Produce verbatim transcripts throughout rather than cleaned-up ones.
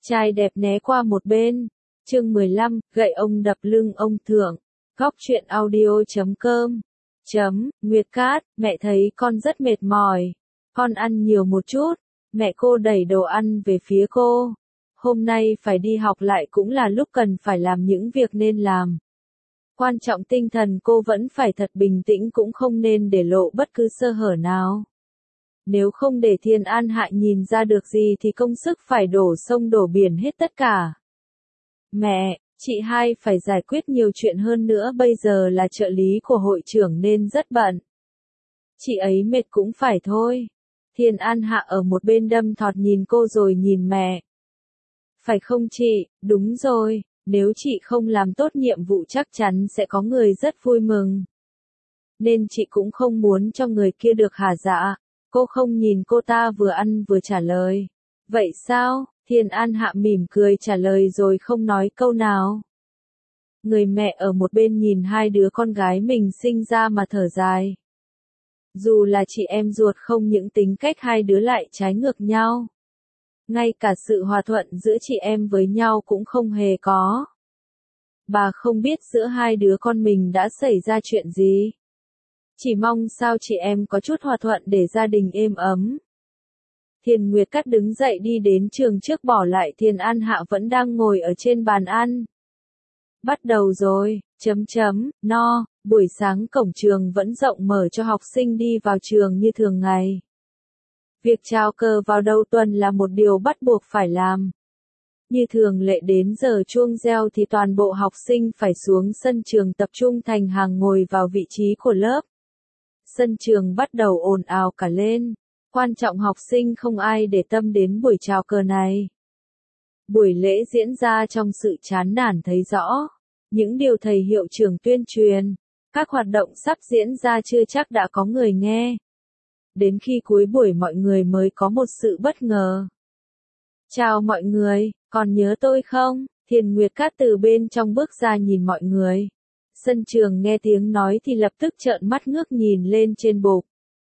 Trai đẹp né qua một bên. Chương mười lăm, gậy ông đập lưng ông thượng. Góc truyện audio chấm com. Chấm, Nguyệt Cát, mẹ thấy con rất mệt mỏi. Con ăn nhiều một chút. Mẹ cô đẩy đồ ăn về phía cô. Hôm nay phải đi học lại cũng là lúc cần phải làm những việc nên làm. Quan trọng tinh thần cô vẫn phải thật bình tĩnh, cũng không nên để lộ bất cứ sơ hở nào. Nếu không để Thiên An Hạ nhìn ra được gì thì công sức phải đổ sông đổ biển hết tất cả. Mẹ, chị hai phải giải quyết nhiều chuyện hơn nữa, bây giờ là trợ lý của hội trưởng nên rất bận. Chị ấy mệt cũng phải thôi. Thiên An Hạ ở một bên đâm thọt nhìn cô rồi nhìn mẹ. Phải không chị, đúng rồi, nếu chị không làm tốt nhiệm vụ chắc chắn sẽ có người rất vui mừng. Nên chị cũng không muốn cho người kia được hả dạ. Cô không nhìn cô ta vừa ăn vừa trả lời. Vậy sao? Thiên An Hạ mỉm cười trả lời rồi không nói câu nào. Người mẹ ở một bên nhìn hai đứa con gái mình sinh ra mà thở dài. Dù là chị em ruột không những tính cách hai đứa lại trái ngược nhau. Ngay cả sự hòa thuận giữa chị em với nhau cũng không hề có. Bà không biết giữa hai đứa con mình đã xảy ra chuyện gì. Chỉ mong sao chị em có chút hòa thuận để gia đình êm ấm. Thiên Nguyệt Cát đứng dậy đi đến trường trước, bỏ lại Thiên An Hạ vẫn đang ngồi ở trên bàn ăn. Bắt đầu rồi, chấm chấm, no, buổi sáng cổng trường vẫn rộng mở cho học sinh đi vào trường như thường ngày. Việc chào cờ vào đầu tuần là một điều bắt buộc phải làm. Như thường lệ đến giờ chuông reo thì toàn bộ học sinh phải xuống sân trường tập trung thành hàng ngồi vào vị trí của lớp. Sân trường bắt đầu ồn ào cả lên. Quan trọng học sinh không ai để tâm đến buổi chào cờ này. Buổi lễ diễn ra trong sự chán nản thấy rõ. Những điều thầy hiệu trưởng tuyên truyền, các hoạt động sắp diễn ra chưa chắc đã có người nghe. Đến khi cuối buổi mọi người mới có một sự bất ngờ. Chào mọi người, còn nhớ tôi không? Thiên Nguyệt Cát từ bên trong bước ra nhìn mọi người. Sân trường nghe tiếng nói thì lập tức trợn mắt ngước nhìn lên trên bục.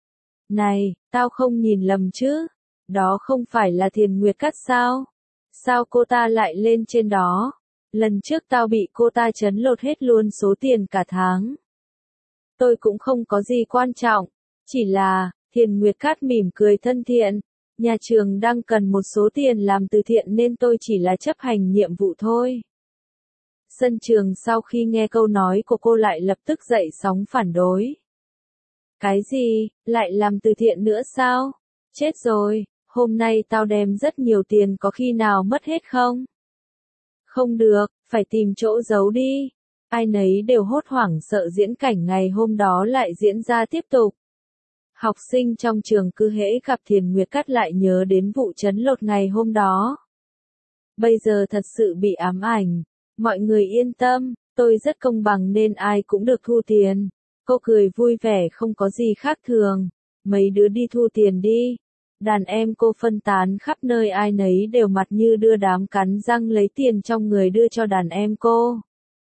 Này, tao không nhìn lầm chứ? Đó không phải là Thiên Nguyệt Cát sao? Sao cô ta lại lên trên đó? Lần trước tao bị cô ta trấn lột hết luôn số tiền cả tháng. Tôi cũng không có gì quan trọng. Chỉ là, Thiên Nguyệt Cát mỉm cười thân thiện. Nhà trường đang cần một số tiền làm từ thiện nên tôi chỉ là chấp hành nhiệm vụ thôi. Sân trường sau khi nghe câu nói của cô lại lập tức dậy sóng phản đối. Cái gì, lại làm từ thiện nữa sao? Chết rồi, hôm nay tao đem rất nhiều tiền, có khi nào mất hết không? Không được, phải tìm chỗ giấu đi. Ai nấy đều hốt hoảng sợ diễn cảnh ngày hôm đó lại diễn ra tiếp tục. Học sinh trong trường cứ hễ gặp Thiên Nguyệt Cát lại nhớ đến vụ trấn lột ngày hôm đó. Bây giờ thật sự bị ám ảnh. Mọi người yên tâm, tôi rất công bằng nên ai cũng được thu tiền. Cô cười vui vẻ không có gì khác thường. Mấy đứa đi thu tiền đi. Đàn em cô phân tán khắp nơi, ai nấy đều mặt như đưa đám, cắn răng lấy tiền trong người đưa cho đàn em cô.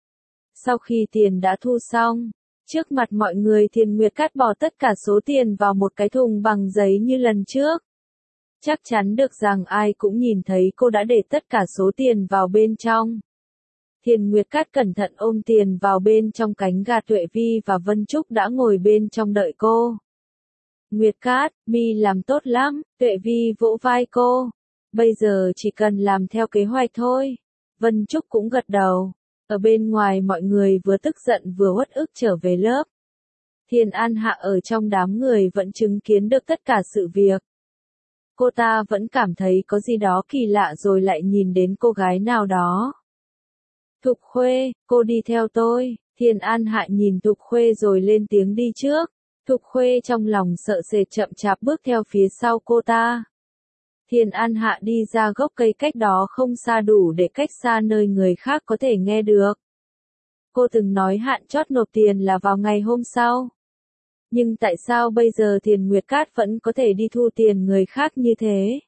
Sau khi tiền đã thu xong, trước mặt mọi người Thiên Nguyệt Cát bỏ tất cả số tiền vào một cái thùng bằng giấy như lần trước. Chắc chắn được rằng ai cũng nhìn thấy cô đã để tất cả số tiền vào bên trong. Thiên Nguyệt Cát cẩn thận ôm tiền vào bên trong cánh gà. Tuệ Vi và Vân Trúc đã ngồi bên trong đợi cô. Nguyệt Cát, mi làm tốt lắm, Tuệ Vi vỗ vai cô. Bây giờ chỉ cần làm theo kế hoạch thôi. Vân Trúc cũng gật đầu. Ở bên ngoài mọi người vừa tức giận vừa uất ức trở về lớp. Thiên An Hạ ở trong đám người vẫn chứng kiến được tất cả sự việc. Cô ta vẫn cảm thấy có gì đó kỳ lạ rồi lại nhìn đến cô gái nào đó. Thục Khuê, cô đi theo tôi. Thiên An Hạ nhìn Thục Khuê rồi lên tiếng đi trước. Thục Khuê trong lòng sợ sệt chậm chạp bước theo phía sau cô ta. Thiên An Hạ đi ra gốc cây cách đó không xa, đủ để cách xa nơi người khác có thể nghe được. Cô từng nói hạn chót nộp tiền là vào ngày hôm sau. Nhưng tại sao bây giờ Thiên Nguyệt Cát vẫn có thể đi thu tiền người khác như thế?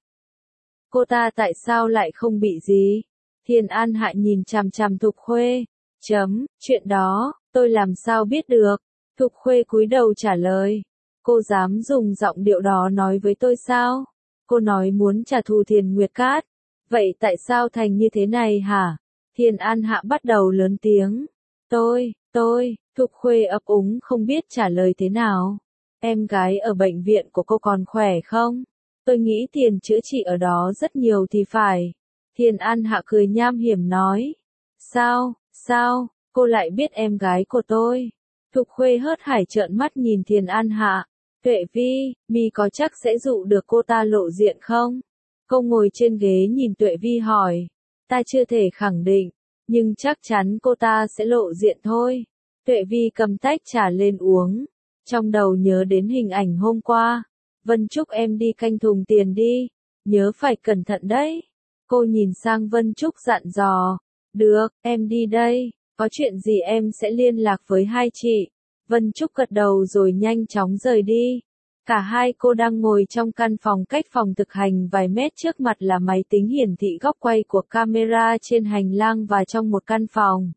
Cô ta tại sao lại không bị gì? Thiên An Hạ nhìn chằm chằm Thục Khuê. Chấm, chuyện đó, tôi làm sao biết được? Thục Khuê cúi đầu trả lời. Cô dám dùng giọng điệu đó nói với tôi sao? Cô nói muốn trả thù Thiên Nguyệt Cát. Vậy tại sao thành như thế này hả? Thiên An Hạ bắt đầu lớn tiếng. Tôi, tôi, Thục Khuê ấp úng không biết trả lời thế nào. Em gái ở bệnh viện của cô còn khỏe không? Tôi nghĩ tiền chữa trị ở đó rất nhiều thì phải. Thiên An Hạ cười nham hiểm nói. Sao, sao, cô lại biết em gái của tôi? Thục Khuê hớt hải trợn mắt nhìn Thiên An Hạ. Tuệ Vi, mi có chắc sẽ dụ được cô ta lộ diện không? Cô ngồi trên ghế nhìn Tuệ Vi hỏi. Ta chưa thể khẳng định, nhưng chắc chắn cô ta sẽ lộ diện thôi. Tuệ Vi cầm tách trà lên uống. Trong đầu nhớ đến hình ảnh hôm qua. Vân Trúc em đi canh thùng tiền đi. Nhớ phải cẩn thận đấy. Cô nhìn sang Vân Trúc dặn dò. Được, em đi đây. Có chuyện gì em sẽ liên lạc với hai chị. Vân Trúc gật đầu rồi nhanh chóng rời đi. Cả hai cô đang ngồi trong căn phòng cách phòng thực hành vài mét, trước mặt là máy tính hiển thị góc quay của camera trên hành lang và trong một căn phòng.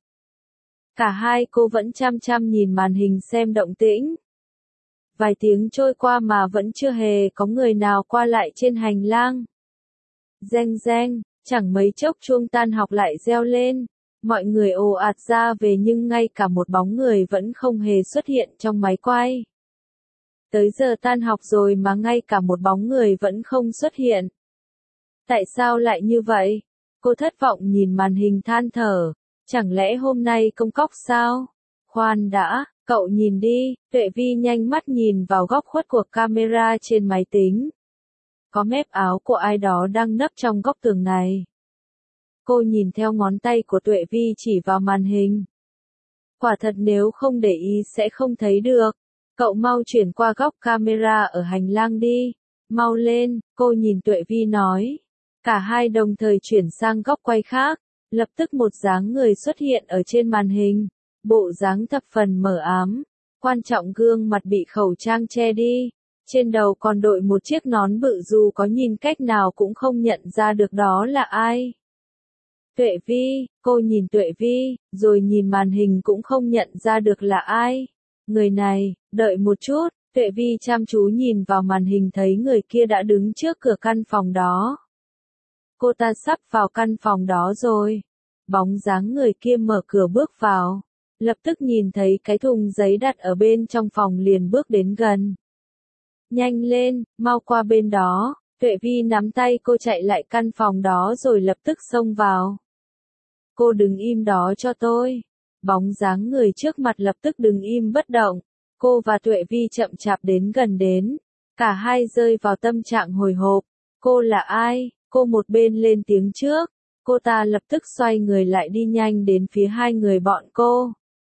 Cả hai cô vẫn chăm chăm nhìn màn hình xem động tĩnh. Vài tiếng trôi qua mà vẫn chưa hề có người nào qua lại trên hành lang. Reng reng, chẳng mấy chốc chuông tan học lại reo lên. Mọi người ồ ạt ra về nhưng ngay cả một bóng người vẫn không hề xuất hiện trong máy quay. Tới giờ tan học rồi mà ngay cả một bóng người vẫn không xuất hiện. Tại sao lại như vậy? Cô thất vọng nhìn màn hình than thở. Chẳng lẽ hôm nay công cóc sao? Khoan đã, cậu nhìn đi. Tuệ Vi nhanh mắt nhìn vào góc khuất của camera trên máy tính. Có mép áo của ai đó đang nấp trong góc tường này. Cô nhìn theo ngón tay của Tuệ Vi chỉ vào màn hình. Quả thật nếu không để ý sẽ không thấy được. Cậu mau chuyển qua góc camera ở hành lang đi. Mau lên, cô nhìn Tuệ Vi nói. Cả hai đồng thời chuyển sang góc quay khác. Lập tức một dáng người xuất hiện ở trên màn hình. Bộ dáng thập phần mờ ám. Quan trọng gương mặt bị khẩu trang che đi. Trên đầu còn đội một chiếc nón bự, dù có nhìn cách nào cũng không nhận ra được đó là ai. Tuệ Vi, cô nhìn Tuệ Vi, rồi nhìn màn hình cũng không nhận ra được là ai. Người này, đợi một chút, Tuệ Vi chăm chú nhìn vào màn hình thấy người kia đã đứng trước cửa căn phòng đó. Cô ta sắp vào căn phòng đó rồi. Bóng dáng người kia mở cửa bước vào. Lập tức nhìn thấy cái thùng giấy đặt ở bên trong phòng liền bước đến gần. Nhanh lên, mau qua bên đó. Tuệ Vi nắm tay cô chạy lại căn phòng đó rồi lập tức xông vào. Cô đứng im đó cho tôi. Bóng dáng người trước mặt lập tức đứng im bất động. Cô và Tuệ Vi chậm chạp đến gần đến. Cả hai rơi vào tâm trạng hồi hộp. Cô là ai? Cô một bên lên tiếng trước. Cô ta lập tức xoay người lại đi nhanh đến phía hai người bọn cô.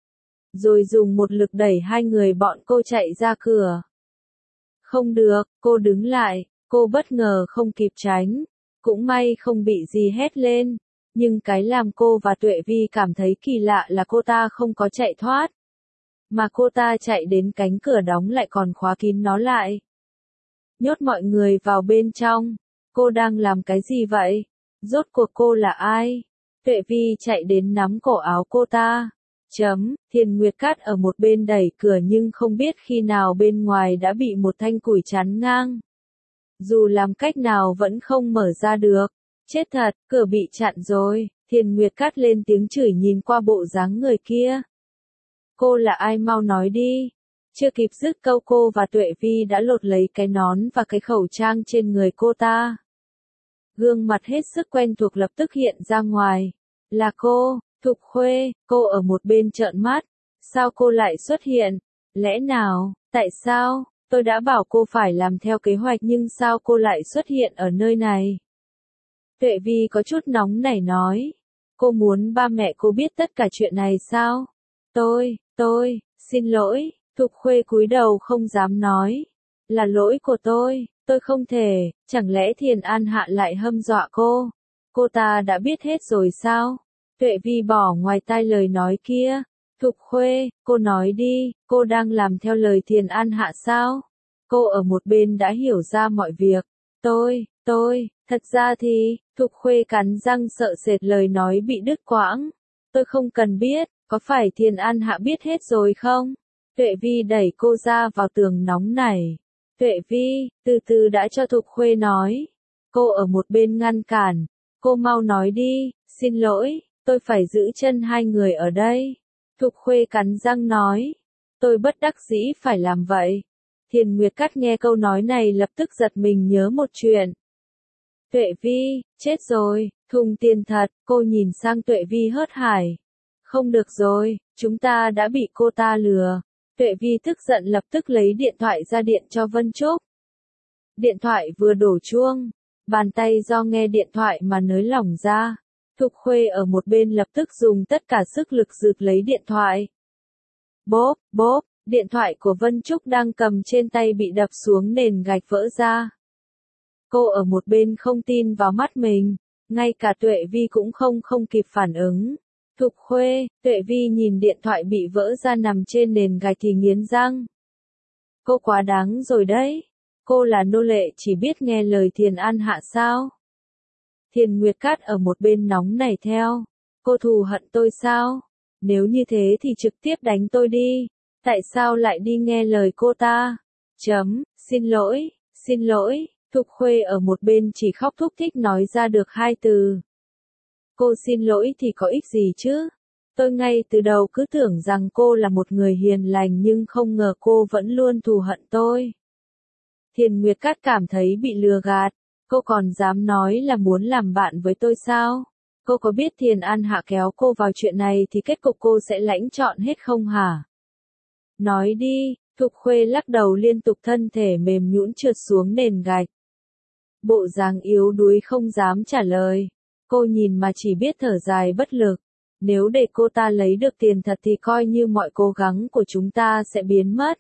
Rồi dùng một lực đẩy hai người bọn cô chạy ra cửa. Không được, cô đứng lại. Cô bất ngờ không kịp tránh. Cũng may không bị gì hét lên. Nhưng cái làm cô và Tuệ Vi cảm thấy kỳ lạ là cô ta không có chạy thoát. Mà cô ta chạy đến cánh cửa đóng lại còn khóa kín nó lại. Nhốt mọi người vào bên trong. Cô đang làm cái gì vậy? Rốt cuộc cô là ai? Tuệ Vi chạy đến nắm cổ áo cô ta. Chấm, Thiền Nguyệt Cát ở một bên đẩy cửa nhưng không biết khi nào bên ngoài đã bị một thanh củi chắn ngang. Dù làm cách nào vẫn không mở ra được. Chết thật, cửa bị chặn rồi. Thiền Nguyệt Cát lên tiếng chửi nhìn qua bộ dáng người kia. Cô là ai mau nói đi. Chưa kịp dứt câu cô và Tuệ Vi đã lột lấy cái nón và cái khẩu trang trên người cô ta. Gương mặt hết sức quen thuộc lập tức hiện ra ngoài. Là cô, Thục Khuê, cô ở một bên trợn mắt. Sao cô lại xuất hiện? Lẽ nào, tại sao? Tôi đã bảo cô phải làm theo kế hoạch nhưng sao cô lại xuất hiện ở nơi này? Tuệ Vi có chút nóng nảy nói. Cô muốn ba mẹ cô biết tất cả chuyện này sao? Tôi, tôi, xin lỗi. Thục Khuê cúi đầu không dám nói. Là lỗi của tôi, tôi không thể, chẳng lẽ Thiền An Hạ lại hâm dọa cô? Cô ta đã biết hết rồi sao? Tuệ Vi bỏ ngoài tai lời nói kia. Thục Khuê, cô nói đi, cô đang làm theo lời Thiền An Hạ sao? Cô ở một bên đã hiểu ra mọi việc. Tôi, tôi, thật ra thì, Thục Khuê cắn răng sợ sệt lời nói bị đứt quãng. Tôi không cần biết, có phải Thiền An Hạ biết hết rồi không? Tuệ Vi đẩy cô ra vào tường nóng nảy. Tuệ Vi, từ từ đã cho Thục Khuê nói. Cô ở một bên ngăn cản. Cô mau nói đi, xin lỗi, tôi phải giữ chân hai người ở đây. Thục Khuê cắn răng nói. Tôi bất đắc dĩ phải làm vậy. Thiền Nguyệt Cát nghe câu nói này lập tức giật mình nhớ một chuyện. Tuệ Vi, chết rồi, thùng tiền thật, cô nhìn sang Tuệ Vi hớt hải. Không được rồi, chúng ta đã bị cô ta lừa. Tuệ Vi tức giận lập tức lấy điện thoại ra điện cho Vân Trúc. Điện thoại vừa đổ chuông, bàn tay do nghe điện thoại mà nới lỏng ra. Thục Khuê ở một bên lập tức dùng tất cả sức lực giật lấy điện thoại. Bốp, bốp, điện thoại của Vân Trúc đang cầm trên tay bị đập xuống nền gạch vỡ ra. Cô ở một bên không tin vào mắt mình, ngay cả Tuệ Vi cũng không không kịp phản ứng. Thục Khuê, Tuệ Vi nhìn điện thoại bị vỡ ra nằm trên nền gạch thì nghiến răng. Cô quá đáng rồi đấy. Cô là nô lệ chỉ biết nghe lời Thiền An Hạ sao? Thiền Nguyệt Cát ở một bên nóng nảy theo. Cô thù hận tôi sao? Nếu như thế thì trực tiếp đánh tôi đi. Tại sao lại đi nghe lời cô ta? Chấm, xin lỗi, xin lỗi. Thục Khuê ở một bên chỉ khóc thúc thích nói ra được hai từ. Cô xin lỗi thì có ích gì chứ? Tôi ngay từ đầu cứ tưởng rằng cô là một người hiền lành nhưng không ngờ cô vẫn luôn thù hận tôi. Thiền Nguyệt Cát cảm thấy bị lừa gạt. Cô còn dám nói là muốn làm bạn với tôi sao? Cô có biết Thiền An Hạ kéo cô vào chuyện này thì kết cục cô sẽ lãnh trọn hết không hả? Nói đi, Thục Khuê lắc đầu liên tục thân thể mềm nhũn trượt xuống nền gạch. Bộ dáng yếu đuối không dám trả lời. Cô nhìn mà chỉ biết thở dài bất lực. Nếu để cô ta lấy được tiền thật thì coi như mọi cố gắng của chúng ta sẽ biến mất.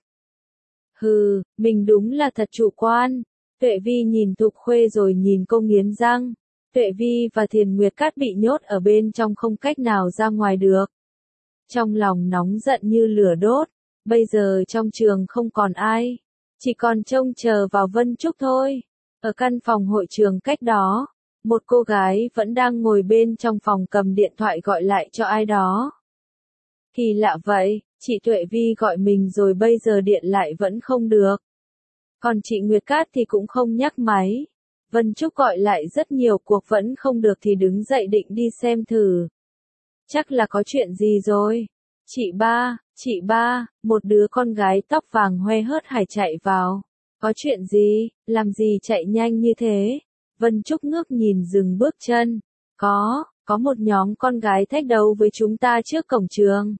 Hừ, mình đúng là thật chủ quan. Tuệ Vi nhìn Thục Khuê rồi nhìn cô nghiến răng. Tuệ Vi và Thiền Nguyệt Cát bị nhốt ở bên trong không cách nào ra ngoài được. Trong lòng nóng giận như lửa đốt. Bây giờ trong trường không còn ai. Chỉ còn trông chờ vào Vân Trúc thôi. Ở căn phòng hội trường cách đó, một cô gái vẫn đang ngồi bên trong phòng cầm điện thoại gọi lại cho ai đó. Kỳ lạ vậy, chị Tuệ Vi gọi mình rồi bây giờ điện lại vẫn không được. Còn chị Nguyệt Cát thì cũng không nhắc máy. Vân Trúc gọi lại rất nhiều cuộc vẫn không được thì đứng dậy định đi xem thử. Chắc là có chuyện gì rồi. Chị ba, chị ba, một đứa con gái tóc vàng hoe hớt hải chạy vào. Có chuyện gì, làm gì chạy nhanh như thế? Vân Trúc ngước nhìn dừng bước chân. Có, có một nhóm con gái thách đấu với chúng ta trước cổng trường.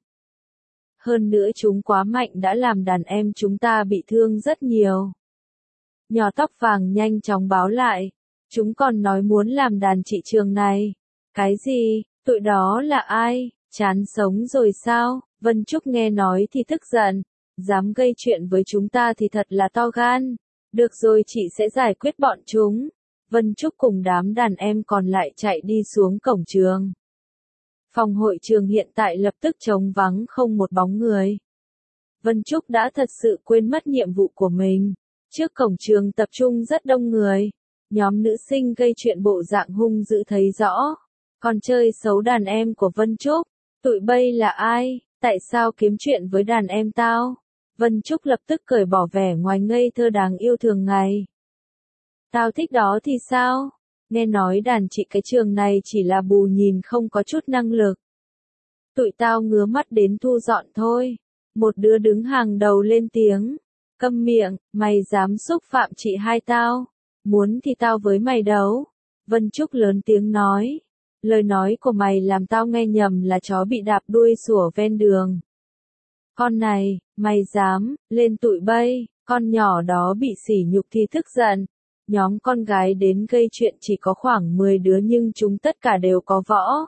Hơn nữa chúng quá mạnh đã làm đàn em chúng ta bị thương rất nhiều. Nhỏ tóc vàng nhanh chóng báo lại. Chúng còn nói muốn làm đàn chị trường này. Cái gì, tụi đó là ai? Chán sống rồi sao? Vân Trúc nghe nói thì tức giận. Dám gây chuyện với chúng ta thì thật là to gan. Được rồi chị sẽ giải quyết bọn chúng. Vân Trúc cùng đám đàn em còn lại chạy đi xuống cổng trường. Phòng hội trường hiện tại lập tức trống vắng không một bóng người. Vân Trúc đã thật sự quên mất nhiệm vụ của mình. Trước cổng trường tập trung rất đông người. Nhóm nữ sinh gây chuyện bộ dạng hung dữ thấy rõ. Còn chơi xấu đàn em của Vân Trúc. Tụi bay là ai? Tại sao kiếm chuyện với đàn em tao? Vân Trúc lập tức cởi bỏ vẻ ngoài ngây thơ đáng yêu thường ngày. Tao thích đó thì sao? Nghe nói đàn chị cái trường này chỉ là bù nhìn không có chút năng lực. Tụi tao ngứa mắt đến thu dọn thôi. Một đứa đứng hàng đầu lên tiếng. Câm miệng, mày dám xúc phạm chị hai tao. Muốn thì tao với mày đấu. Vân Trúc lớn tiếng nói. Lời nói của mày làm tao nghe nhầm là chó bị đạp đuôi sủa ven đường. Con này, mày dám, lên tụi bay, con nhỏ đó bị sỉ nhục thì tức giận. Nhóm con gái đến gây chuyện chỉ có khoảng mười đứa nhưng chúng tất cả đều có võ.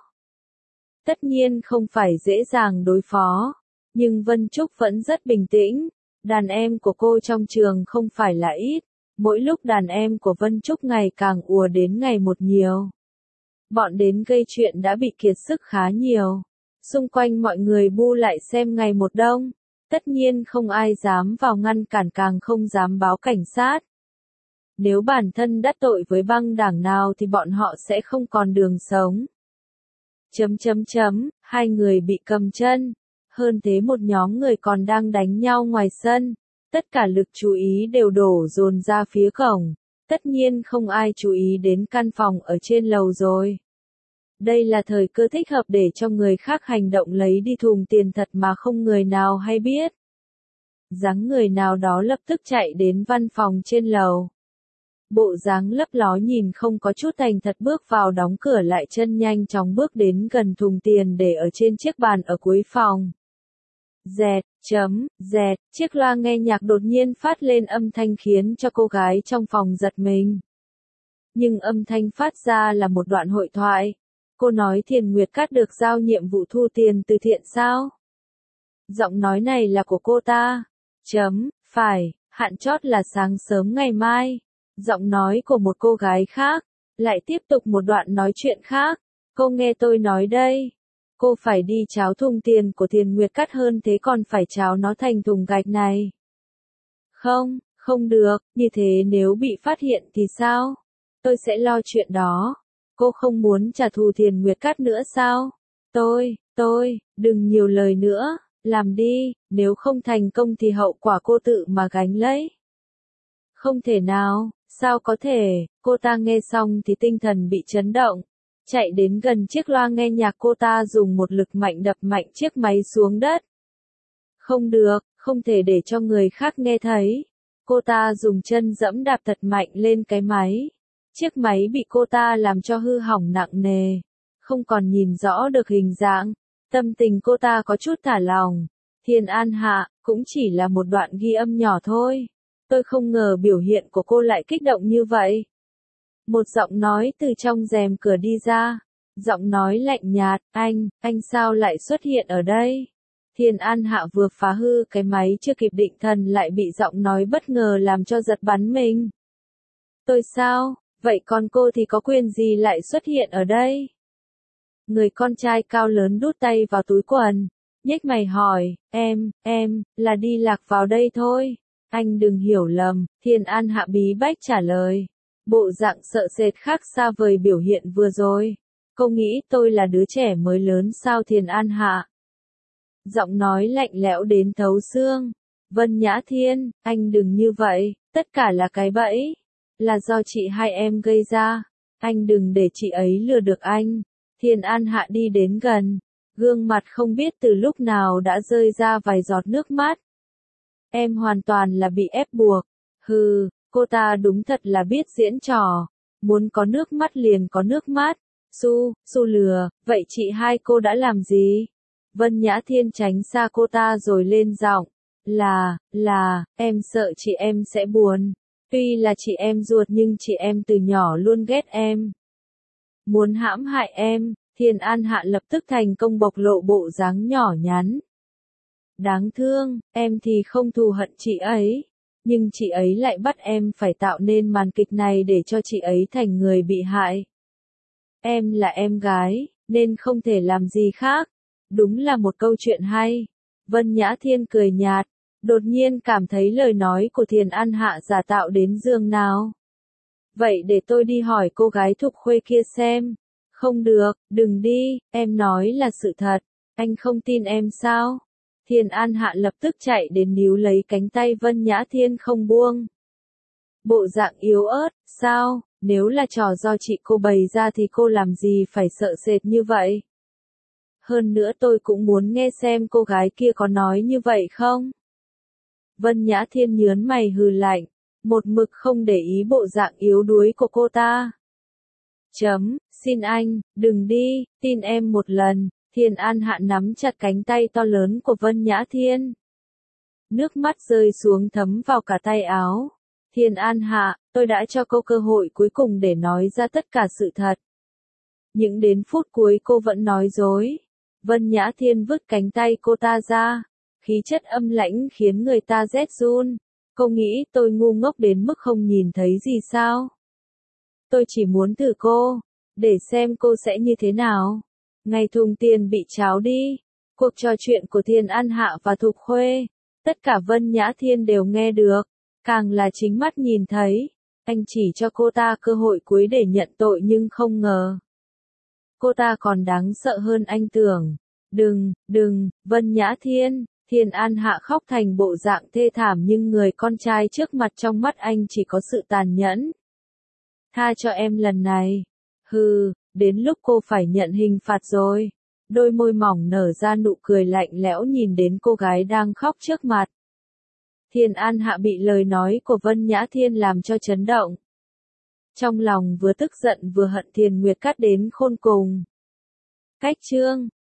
Tất nhiên không phải dễ dàng đối phó, nhưng Vân Trúc vẫn rất bình tĩnh. Đàn em của cô trong trường không phải là ít, mỗi lúc đàn em của Vân Trúc ngày càng ùa đến ngày một nhiều. Bọn đến gây chuyện đã bị kiệt sức khá nhiều. Xung quanh mọi người bu lại xem ngày một đông. Tất nhiên không ai dám vào ngăn cản càng không dám báo cảnh sát. Nếu bản thân đắc tội với băng đảng nào thì bọn họ sẽ không còn đường sống. Chấm chấm chấm, hai người bị cầm chân. Hơn thế một nhóm người còn đang đánh nhau ngoài sân. Tất cả lực chú ý đều đổ dồn ra phía cổng. Tất nhiên không ai chú ý đến căn phòng ở trên lầu rồi. Đây là thời cơ thích hợp để cho người khác hành động lấy đi thùng tiền thật mà không người nào hay biết. Dáng người nào đó lập tức chạy đến văn phòng trên lầu. Bộ dáng lấp ló nhìn không có chút thành thật bước vào đóng cửa lại chân nhanh chóng bước đến gần thùng tiền để ở trên chiếc bàn ở cuối phòng. Dẹt, chấm, dẹt, chiếc loa nghe nhạc đột nhiên phát lên âm thanh khiến cho cô gái trong phòng giật mình. Nhưng âm thanh phát ra là một đoạn hội thoại. Cô nói Thiền Nguyệt Cát được giao nhiệm vụ thu tiền từ thiện sao? Giọng nói này là của cô ta. Chấm, phải, hạn chót là sáng sớm ngày mai. Giọng nói của một cô gái khác. Lại tiếp tục một đoạn nói chuyện khác. Cô nghe tôi nói đây. Cô phải đi cháo thùng tiền của Thiền Nguyệt Cát hơn thế còn phải cháo nó thành thùng gạch này. Không, không được, như thế nếu bị phát hiện thì sao? Tôi sẽ lo chuyện đó. Cô không muốn trả thù Thiền Nguyệt Cát nữa sao? Tôi, tôi, đừng nhiều lời nữa, làm đi, nếu không thành công thì hậu quả cô tự mà gánh lấy. Không thể nào, sao có thể, cô ta nghe xong thì tinh thần bị chấn động. Chạy đến gần chiếc loa nghe nhạc cô ta dùng một lực mạnh đập mạnh chiếc máy xuống đất. Không được, không thể để cho người khác nghe thấy. Cô ta dùng chân giẫm đạp thật mạnh lên cái máy. Chiếc máy bị cô ta làm cho hư hỏng nặng nề. Không còn nhìn rõ được hình dạng. Tâm tình cô ta có chút thả lỏng. Thiên An Hạ, cũng chỉ là một đoạn ghi âm nhỏ thôi. Tôi không ngờ biểu hiện của cô lại kích động như vậy. Một giọng nói từ trong rèm cửa đi ra. Giọng nói lạnh nhạt, anh, anh sao lại xuất hiện ở đây? Thiên An Hạ vừa phá hư cái máy chưa kịp định thần lại bị giọng nói bất ngờ làm cho giật bắn mình. Tôi sao? Vậy còn cô thì có quyền gì lại xuất hiện ở đây? Người con trai cao lớn đút tay vào túi quần. Nhếch mày hỏi, em, em, là đi lạc vào đây thôi. Anh đừng hiểu lầm, Thiên An Hạ bí bách trả lời. Bộ dạng sợ sệt khác xa vời biểu hiện vừa rồi. Cô nghĩ tôi là đứa trẻ mới lớn sao Thiên An Hạ? Giọng nói lạnh lẽo đến thấu xương. Vân Nhã Thiên, anh đừng như vậy, tất cả là cái bẫy. Là do chị hai em gây ra. Anh đừng để chị ấy lừa được anh. Thiên An Hạ đi đến gần. Gương mặt không biết từ lúc nào đã rơi ra vài giọt nước mắt. Em hoàn toàn là bị ép buộc. Hừ, cô ta đúng thật là biết diễn trò. Muốn có nước mắt liền có nước mắt. Su, su lừa, vậy chị hai cô đã làm gì? Vân Nhã Thiên tránh xa cô ta rồi lên giọng. Là, là, em sợ chị em sẽ buồn. Tuy là chị em ruột nhưng chị em từ nhỏ luôn ghét em. Muốn hãm hại em, Thiên An Hạ lập tức thành công bộc lộ bộ dáng nhỏ nhắn. Đáng thương, em thì không thù hận chị ấy. Nhưng chị ấy lại bắt em phải tạo nên màn kịch này để cho chị ấy thành người bị hại. Em là em gái, nên không thể làm gì khác. Đúng là một câu chuyện hay. Vân Nhã Thiên cười nhạt. Đột nhiên cảm thấy lời nói của Thiên An Hạ giả tạo đến giường nào. Vậy để tôi đi hỏi cô gái Thục Khuê kia xem. Không được, đừng đi, em nói là sự thật. Anh không tin em sao? Thiên An Hạ lập tức chạy đến níu lấy cánh tay Vân Nhã Thiên không buông. Bộ dạng yếu ớt, sao, nếu là trò do chị cô bày ra thì cô làm gì phải sợ sệt như vậy? Hơn nữa tôi cũng muốn nghe xem cô gái kia có nói như vậy không? Vân Nhã Thiên nhớn mày hừ lạnh, một mực không để ý bộ dạng yếu đuối của cô ta. Chấm, xin anh, đừng đi, tin em một lần. Thiên An Hạ nắm chặt cánh tay to lớn của Vân Nhã Thiên. Nước mắt rơi xuống thấm vào cả tay áo. Thiên An Hạ, tôi đã cho cô cơ hội cuối cùng để nói ra tất cả sự thật. Nhưng đến phút cuối cô vẫn nói dối. Vân Nhã Thiên vứt cánh tay cô ta ra. Khí chất âm lãnh khiến người ta rét run. Cô nghĩ tôi ngu ngốc đến mức không nhìn thấy gì sao? Tôi chỉ muốn thử cô, để xem cô sẽ như thế nào. Ngày thùng tiền bị tráo đi. Cuộc trò chuyện của Thiên An Hạ và Thục Khuê. Tất cả Vân Nhã Thiên đều nghe được. Càng là chính mắt nhìn thấy. Anh chỉ cho cô ta cơ hội cuối để nhận tội nhưng không ngờ. Cô ta còn đáng sợ hơn anh tưởng. Đừng, đừng, Vân Nhã Thiên. Thiên An Hạ khóc thành bộ dạng thê thảm nhưng người con trai trước mặt trong mắt anh chỉ có sự tàn nhẫn. Tha cho em lần này. Hừ, đến lúc cô phải nhận hình phạt rồi. Đôi môi mỏng nở ra nụ cười lạnh lẽo nhìn đến cô gái đang khóc trước mặt. Thiên An Hạ bị lời nói của Vân Nhã Thiên làm cho chấn động. Trong lòng vừa tức giận vừa hận Thiền Nguyệt Cát đến khôn cùng. Cách chương